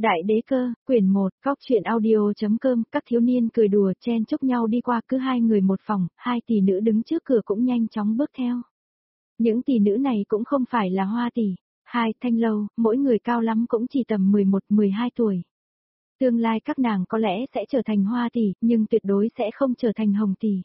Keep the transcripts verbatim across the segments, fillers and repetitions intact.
Đại đế cơ, quyển một, cóc truyện audio.com, các thiếu niên cười đùa chen chúc nhau đi qua, cứ hai người một phòng, hai tỷ nữ đứng trước cửa cũng nhanh chóng bước theo. Những tỷ nữ này cũng không phải là Hoa tỷ, hai Thanh Lâu, mỗi người cao lắm cũng chỉ tầm mười một mười hai tuổi. Tương lai các nàng có lẽ sẽ trở thành Hoa tỷ, nhưng tuyệt đối sẽ không trở thành Hồng tỷ.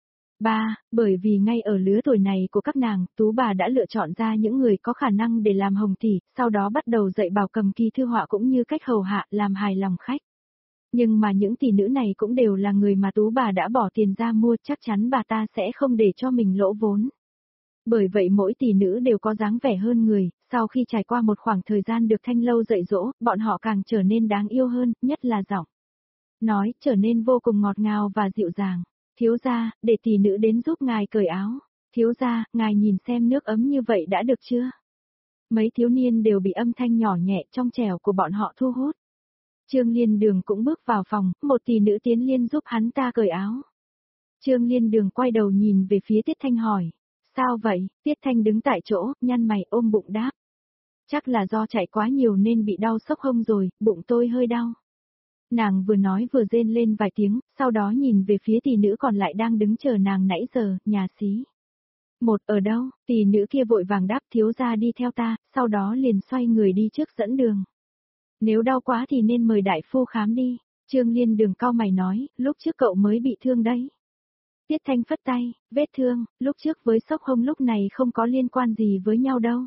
Ba, bởi vì ngay ở lứa tuổi này của các nàng, Tú bà đã lựa chọn ra những người có khả năng để làm Hồng tỷ, sau đó bắt đầu dạy bảo cầm kỳ thư họa cũng như cách hầu hạ, làm hài lòng khách. Nhưng mà những tỷ nữ này cũng đều là người mà Tú bà đã bỏ tiền ra mua, chắc chắn bà ta sẽ không để cho mình lỗ vốn. Bởi vậy mỗi tỷ nữ đều có dáng vẻ hơn người, sau khi trải qua một khoảng thời gian được Thanh Lâu dạy dỗ, bọn họ càng trở nên đáng yêu hơn, nhất là giọng nói trở nên vô cùng ngọt ngào và dịu dàng. Thiếu gia, để tỷ nữ đến giúp ngài cởi áo. Thiếu gia, ngài nhìn xem nước ấm như vậy đã được chưa? Mấy thiếu niên đều bị âm thanh nhỏ nhẹ trong trẻo của bọn họ thu hút. Trương Liên Đường cũng bước vào phòng, một tỷ nữ tiến liên giúp hắn ta cởi áo. Trương Liên Đường quay đầu nhìn về phía Tiết Thanh hỏi. Sao vậy? Tiết Thanh đứng tại chỗ, nhăn mày ôm bụng đáp. Chắc là do chạy quá nhiều nên bị đau xốc hông rồi, bụng tôi hơi đau. Nàng vừa nói vừa rên lên vài tiếng, sau đó nhìn về phía tỷ nữ còn lại đang đứng chờ nàng nãy giờ, nhà xí. Một ở đâu, tỷ nữ kia vội vàng đáp thiếu gia đi theo ta, sau đó liền xoay người đi trước dẫn đường. Nếu đau quá thì nên mời đại phu khám đi, Trương Liên Đường cau mày nói, lúc trước cậu mới bị thương đấy. Tiết Thanh phất tay, vết thương, lúc trước với sốc hông lúc này không có liên quan gì với nhau đâu.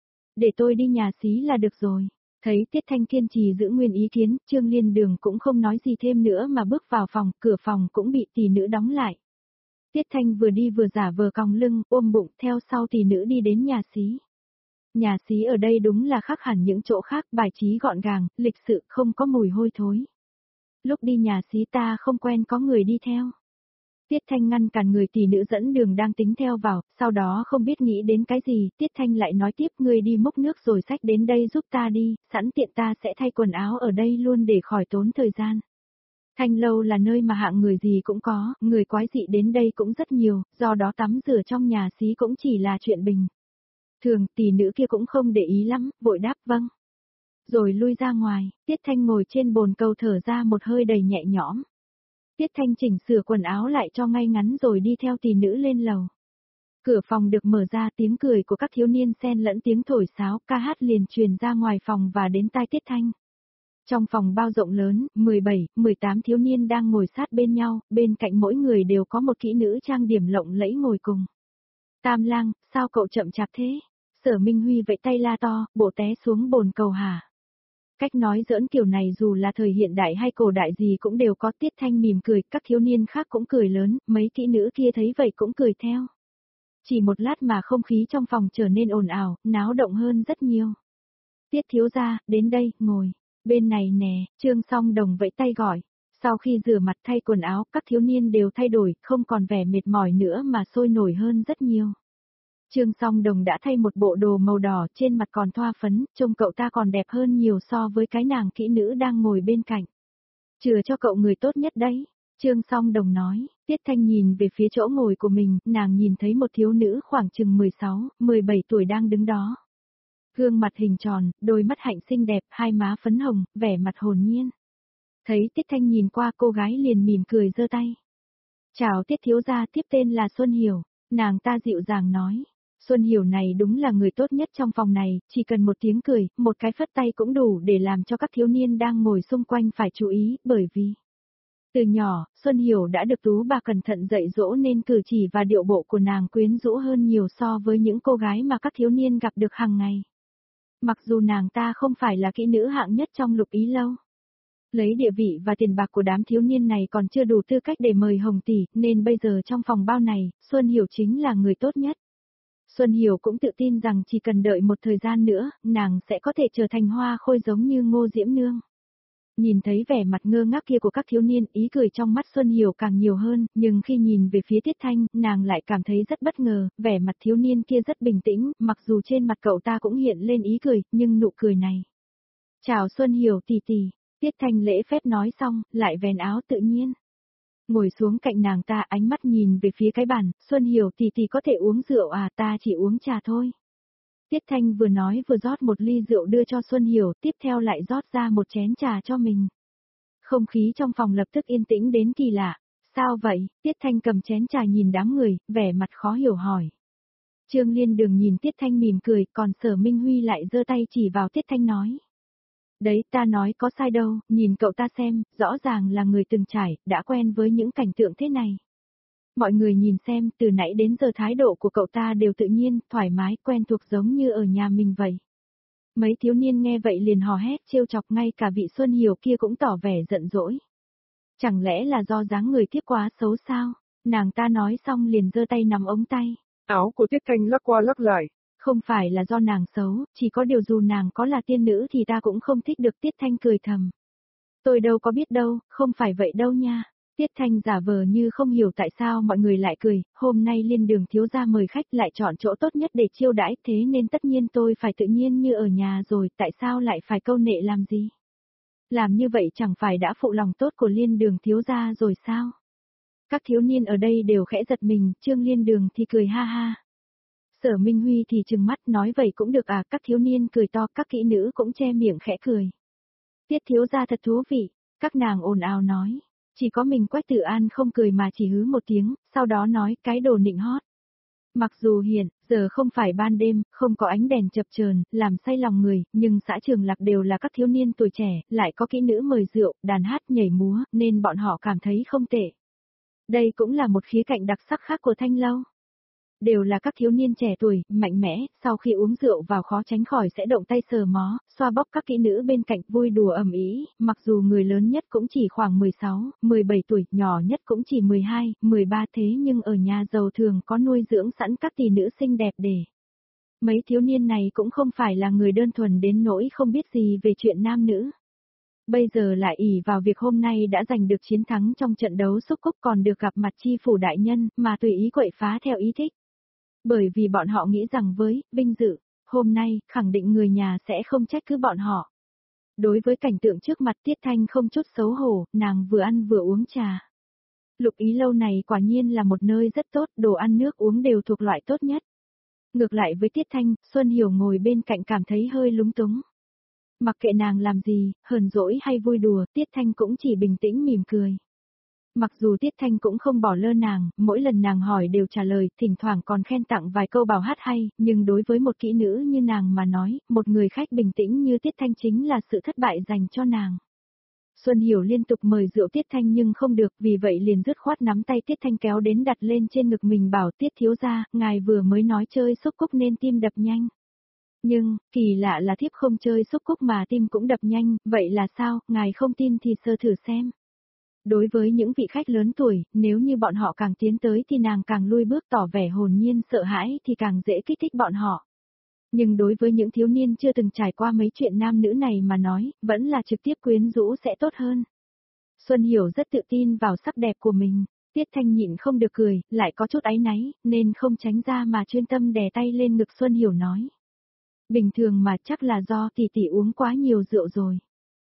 Để tôi đi nhà xí là được rồi. Thấy Tiết Thanh kiên trì giữ nguyên ý kiến, Trương Liên Đường cũng không nói gì thêm nữa mà bước vào phòng, cửa phòng cũng bị tỷ nữ đóng lại. Tiết Thanh vừa đi vừa giả vờ còng lưng, ôm bụng, theo sau tỷ nữ đi đến nhà xí. Nhà xí ở đây đúng là khác hẳn những chỗ khác, bài trí gọn gàng, lịch sự, không có mùi hôi thối. Lúc đi nhà xí ta không quen có người đi theo. Tiết Thanh ngăn cản người tỷ nữ dẫn đường đang tính theo vào, sau đó không biết nghĩ đến cái gì, Tiết Thanh lại nói tiếp người đi múc nước rồi xách đến đây giúp ta đi, sẵn tiện ta sẽ thay quần áo ở đây luôn để khỏi tốn thời gian. Thanh Lâu là nơi mà hạng người gì cũng có, người quái dị đến đây cũng rất nhiều, do đó tắm rửa trong nhà xí cũng chỉ là chuyện bình. Thường tỷ nữ kia cũng không để ý lắm, vội đáp vâng. Rồi lui ra ngoài, Tiết Thanh ngồi trên bồn cầu thở ra một hơi đầy nhẹ nhõm. Tiết Thanh chỉnh sửa quần áo lại cho ngay ngắn rồi đi theo tỷ nữ lên lầu. Cửa phòng được mở ra, tiếng cười của các thiếu niên xen lẫn tiếng thổi sáo, ca hát liền truyền ra ngoài phòng và đến tai Tiết Thanh. Trong phòng bao rộng lớn, mười bảy, mười tám thiếu niên đang ngồi sát bên nhau, bên cạnh mỗi người đều có một kỹ nữ trang điểm lộng lẫy ngồi cùng. Tam Lang, sao cậu chậm chạp thế? Sở Minh Huy vẫy tay la to, bộ té xuống bồn cầu hả? Cách nói giỡn kiểu này dù là thời hiện đại hay cổ đại gì cũng đều có. Tiết Thanh mỉm cười, các thiếu niên khác cũng cười lớn, mấy kỹ nữ kia thấy vậy cũng cười theo. Chỉ một lát mà không khí trong phòng trở nên ồn ào, náo động hơn rất nhiều. Tiết thiếu gia, đến đây, ngồi. Bên này nè, Trương Song Đồng vẫy tay gọi. Sau khi rửa mặt thay quần áo, các thiếu niên đều thay đổi, không còn vẻ mệt mỏi nữa mà sôi nổi hơn rất nhiều. Trương Song Đồng đã thay một bộ đồ màu đỏ, trên mặt còn thoa phấn, trông cậu ta còn đẹp hơn nhiều so với cái nàng kỹ nữ đang ngồi bên cạnh. Chừa cho cậu người tốt nhất đấy, Trương Song Đồng nói. Tiết Thanh nhìn về phía chỗ ngồi của mình, nàng nhìn thấy một thiếu nữ khoảng chừng mười sáu, mười bảy tuổi đang đứng đó. Gương mặt hình tròn, đôi mắt hạnh xinh đẹp, hai má phấn hồng, vẻ mặt hồn nhiên. Thấy Tiết Thanh nhìn qua, cô gái liền mỉm cười giơ tay. Chào Tiết thiếu gia, tiếp tên là Xuân Hiểu, nàng ta dịu dàng nói. Xuân Hiểu này đúng là người tốt nhất trong phòng này, chỉ cần một tiếng cười, một cái phất tay cũng đủ để làm cho các thiếu niên đang ngồi xung quanh phải chú ý, bởi vì từ nhỏ, Xuân Hiểu đã được Tú bà cẩn thận dạy dỗ nên cử chỉ và điệu bộ của nàng quyến rũ hơn nhiều so với những cô gái mà các thiếu niên gặp được hàng ngày. Mặc dù nàng ta không phải là kỹ nữ hạng nhất trong Lục Ý Lâu. Lấy địa vị và tiền bạc của đám thiếu niên này còn chưa đủ tư cách để mời Hồng tỷ, nên bây giờ trong phòng bao này, Xuân Hiểu chính là người tốt nhất. Xuân Hiểu cũng tự tin rằng chỉ cần đợi một thời gian nữa, nàng sẽ có thể trở thành hoa khôi giống như Ngô Diễm Nương. Nhìn thấy vẻ mặt ngơ ngác kia của các thiếu niên, ý cười trong mắt Xuân Hiểu càng nhiều hơn, nhưng khi nhìn về phía Tiết Thanh, nàng lại cảm thấy rất bất ngờ, vẻ mặt thiếu niên kia rất bình tĩnh, mặc dù trên mặt cậu ta cũng hiện lên ý cười, nhưng nụ cười này. Chào Xuân Hiểu tỷ tỷ, Tiết Thanh lễ phép nói xong, lại vén áo tự nhiên. Ngồi xuống cạnh nàng ta, ánh mắt nhìn về phía cái bàn, Xuân Hiểu tỷ tỷ có thể uống rượu à, ta chỉ uống trà thôi. Tiết Thanh vừa nói vừa rót một ly rượu đưa cho Xuân Hiểu, tiếp theo lại rót ra một chén trà cho mình. Không khí trong phòng lập tức yên tĩnh đến kỳ lạ. Sao vậy? Tiết Thanh cầm chén trà nhìn đám người, vẻ mặt khó hiểu hỏi. Trương Liên Đường nhìn Tiết Thanh mỉm cười, còn Sở Minh Huy lại giơ tay chỉ vào Tiết Thanh nói. Đấy, ta nói có sai đâu, nhìn cậu ta xem, rõ ràng là người từng trải, đã quen với những cảnh tượng thế này. Mọi người nhìn xem, từ nãy đến giờ thái độ của cậu ta đều tự nhiên, thoải mái, quen thuộc giống như ở nhà mình vậy. Mấy thiếu niên nghe vậy liền hò hét trêu chọc, ngay cả vị Xuân Hiểu kia cũng tỏ vẻ giận dỗi. Chẳng lẽ là do dáng người tiếp quá xấu sao? Nàng ta nói xong liền giơ tay nắm ống tay. Áo của Tiết Thanh lắc qua lắc lại. Không phải là do nàng xấu, chỉ có điều dù nàng có là tiên nữ thì ta cũng không thích được. Tiết Thanh cười thầm. Tôi đâu có biết đâu, không phải vậy đâu nha. Tiết Thanh giả vờ như không hiểu tại sao mọi người lại cười, hôm nay Liên Đường thiếu gia mời khách lại chọn chỗ tốt nhất để chiêu đãi, thế nên tất nhiên tôi phải tự nhiên như ở nhà rồi, tại sao lại phải câu nệ làm gì? Làm như vậy chẳng phải đã phụ lòng tốt của Liên Đường thiếu gia rồi sao? Các thiếu niên ở đây đều khẽ giật mình, Trương Liên Đường thì cười ha ha. Sở Minh Huy thì trừng mắt nói vậy cũng được à, các thiếu niên cười to, các kỹ nữ cũng che miệng khẽ cười. Tiết thiếu gia thật thú vị, các nàng ồn ào nói. Chỉ có mình Quách Tử An không cười mà chỉ hứ một tiếng, sau đó nói cái đồ nịnh hót. Mặc dù hiện, giờ không phải ban đêm, không có ánh đèn chập chờn, làm say lòng người, nhưng xã Trường Lạc đều là các thiếu niên tuổi trẻ, lại có kỹ nữ mời rượu, đàn hát nhảy múa, nên bọn họ cảm thấy không tệ. Đây cũng là một khía cạnh đặc sắc khác của Thanh Lâu. Đều là các thiếu niên trẻ tuổi, mạnh mẽ, sau khi uống rượu vào khó tránh khỏi sẽ động tay sờ mó, xoa bóp các kỹ nữ bên cạnh vui đùa ầm ĩ, mặc dù người lớn nhất cũng chỉ khoảng mười sáu, mười bảy tuổi, nhỏ nhất cũng chỉ mười hai, mười ba thế nhưng ở nhà giàu thường có nuôi dưỡng sẵn các tỷ nữ xinh đẹp để. Mấy thiếu niên này cũng không phải là người đơn thuần đến nỗi không biết gì về chuyện nam nữ. Bây giờ lại ỷ vào việc hôm nay đã giành được chiến thắng trong trận đấu xúc cúc còn được gặp mặt chi phủ đại nhân mà tùy ý quậy phá theo ý thích. Bởi vì bọn họ nghĩ rằng với vinh dự, hôm nay, khẳng định người nhà sẽ không trách cứ bọn họ. Đối với cảnh tượng trước mặt Tiết Thanh không chút xấu hổ, nàng vừa ăn vừa uống trà. Lục Ý Lâu này quả nhiên là một nơi rất tốt, đồ ăn nước uống đều thuộc loại tốt nhất. Ngược lại với Tiết Thanh, Xuân Hiểu ngồi bên cạnh cảm thấy hơi lúng túng. Mặc kệ nàng làm gì, hờn dỗi hay vui đùa, Tiết Thanh cũng chỉ bình tĩnh mỉm cười. Mặc dù Tiết Thanh cũng không bỏ lơ nàng, mỗi lần nàng hỏi đều trả lời, thỉnh thoảng còn khen tặng vài câu bảo hát hay, nhưng đối với một kỹ nữ như nàng mà nói, một người khách bình tĩnh như Tiết Thanh chính là sự thất bại dành cho nàng. Xuân Hiểu liên tục mời rượu Tiết Thanh nhưng không được, vì vậy liền dứt khoát nắm tay Tiết Thanh kéo đến đặt lên trên ngực mình bảo Tiết thiếu gia, ngài vừa mới nói chơi xúc cúc nên tim đập nhanh. Nhưng, kỳ lạ là thiếp không chơi xúc cúc mà tim cũng đập nhanh, vậy là sao, ngài không tin thì sơ thử xem. Đối với những vị khách lớn tuổi, nếu như bọn họ càng tiến tới thì nàng càng lui bước tỏ vẻ hồn nhiên sợ hãi thì càng dễ kích thích bọn họ. Nhưng đối với những thiếu niên chưa từng trải qua mấy chuyện nam nữ này mà nói, vẫn là trực tiếp quyến rũ sẽ tốt hơn. Xuân Hiểu rất tự tin vào sắc đẹp của mình, Tiết Thanh nhịn không được cười, lại có chút áy náy, nên không tránh ra mà chuyên tâm đè tay lên ngực Xuân Hiểu nói. Bình thường mà chắc là do tỷ tỷ uống quá nhiều rượu rồi.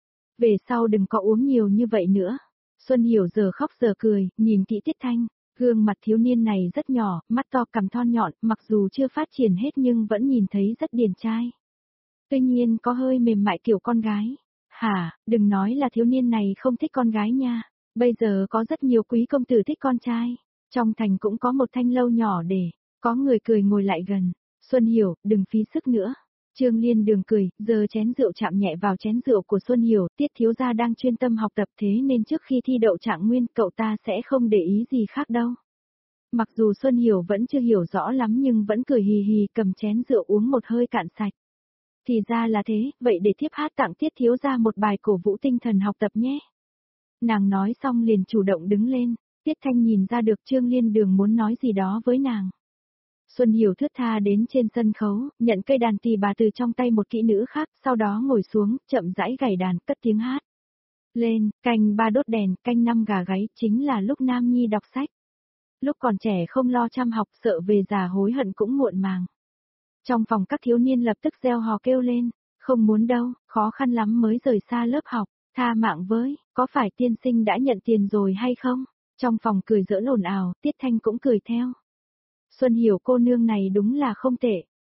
Về sau đừng có uống nhiều như vậy nữa. Xuân Hiểu giờ khóc giờ cười, nhìn kỹ Tiết Thanh, gương mặt thiếu niên này rất nhỏ, mắt to cằm thon nhọn, mặc dù chưa phát triển hết nhưng vẫn nhìn thấy rất điển trai. Tuy nhiên có hơi mềm mại kiểu con gái. Hả, đừng nói là thiếu niên này không thích con gái nha, bây giờ có rất nhiều quý công tử thích con trai. Trong thành cũng có một Thanh Lâu nhỏ để, có người cười ngồi lại gần. Xuân Hiểu, đừng phí sức nữa. Trương Liên Đường cười, giờ chén rượu chạm nhẹ vào chén rượu của Xuân Hiểu, Tiết thiếu gia đang chuyên tâm học tập thế nên trước khi thi đậu trạng nguyên cậu ta sẽ không để ý gì khác đâu. Mặc dù Xuân Hiểu vẫn chưa hiểu rõ lắm nhưng vẫn cười hì hì cầm chén rượu uống một hơi cạn sạch. Thì ra là thế, vậy để thiếp hát tặng Tiết thiếu gia một bài cổ vũ tinh thần học tập nhé. Nàng nói xong liền chủ động đứng lên, Tiết Thanh nhìn ra được Trương Liên Đường muốn nói gì đó với nàng. Xuân Hiểu thướt tha đến trên sân khấu, nhận cây đàn tỳ bà từ trong tay một kỹ nữ khác, sau đó ngồi xuống, chậm rãi gảy đàn, cất tiếng hát. Lên, canh ba đốt đèn, canh năm gà gáy, chính là lúc Nam Nhi đọc sách. Lúc còn trẻ không lo chăm học, sợ về già hối hận cũng muộn màng. Trong phòng các thiếu niên lập tức reo hò kêu lên, không muốn đâu, khó khăn lắm mới rời xa lớp học, tha mạng với, có phải tiên sinh đã nhận tiền rồi hay không? Trong phòng cười giỡn ồn ào, Tiết Thanh cũng cười theo. Xuân Hiểu cô nương này đúng là không tệ,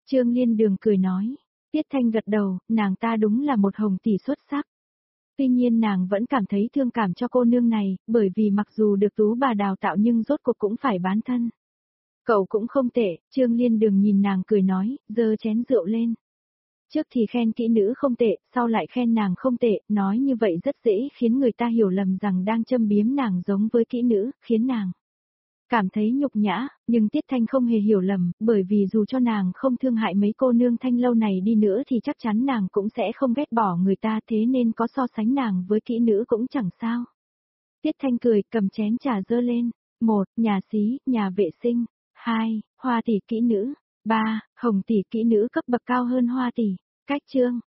Trương Liên Đường cười nói. Tiết Thanh gật đầu, nàng ta đúng là một hồng tỷ xuất sắc. Tuy nhiên nàng vẫn cảm thấy thương cảm cho cô nương này, bởi vì mặc dù được Tú bà đào tạo nhưng rốt cuộc cũng phải bán thân. Cậu cũng không tệ, Trương Liên Đường nhìn nàng cười nói, giơ chén rượu lên. Trước thì khen kỹ nữ không tệ, sau lại khen nàng không tệ, nói như vậy rất dễ khiến người ta hiểu lầm rằng đang châm biếm nàng giống với kỹ nữ, khiến nàng cảm thấy nhục nhã, nhưng Tiết Thanh không hề hiểu lầm, bởi vì dù cho nàng không thương hại mấy cô nương Thanh lâu này đi nữa thì chắc chắn nàng cũng sẽ không ghét bỏ người ta, thế nên có so sánh nàng với kỹ nữ cũng chẳng sao. Tiết Thanh cười, cầm chén trà dơ lên. Một, nhà xí, nhà vệ sinh. Hai, hoa tỷ kỹ nữ. Ba, hồng tỷ kỹ nữ cấp bậc cao hơn hoa tỷ. Cách chương.